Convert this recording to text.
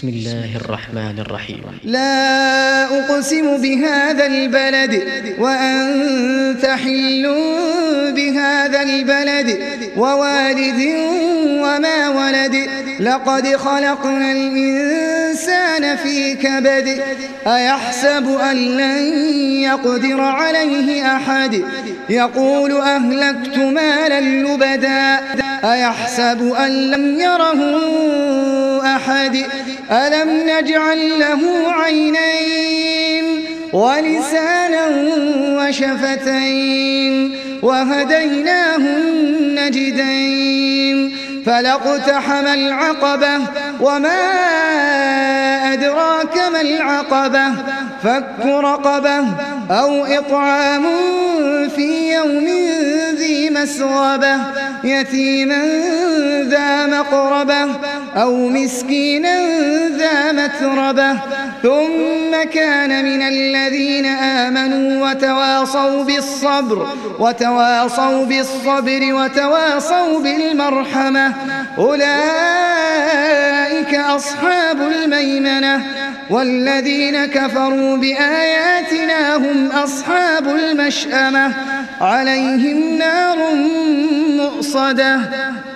بسم الله الرحمن الرحيم. لا أقسم بهذا البلد وأنت حل بهذا البلد ووالد وما ولد لقد خلقنا الإنسان في كبد أيحسب أن لن يقدر عليه أحد يقول أهلكت مالا لبدا أيحسب أن لم يره أحد ألم نجعل له عينين ولسانا وشفتين وهديناه النجدين فلاقتحم العقبة وما أدراك ما العقبة فك رقبة أو إطعام في يوم ذي مسغبة يتيما ذا مقربة أو مسكينا ذا متربة ثم كان من الذين آمنوا وتواصوا بالصبر وتواصوا بالمرحمة أولئك أصحاب الميمنة والذين كفروا بآياتنا هم أصحاب المشأمة عليهم نار مؤصدة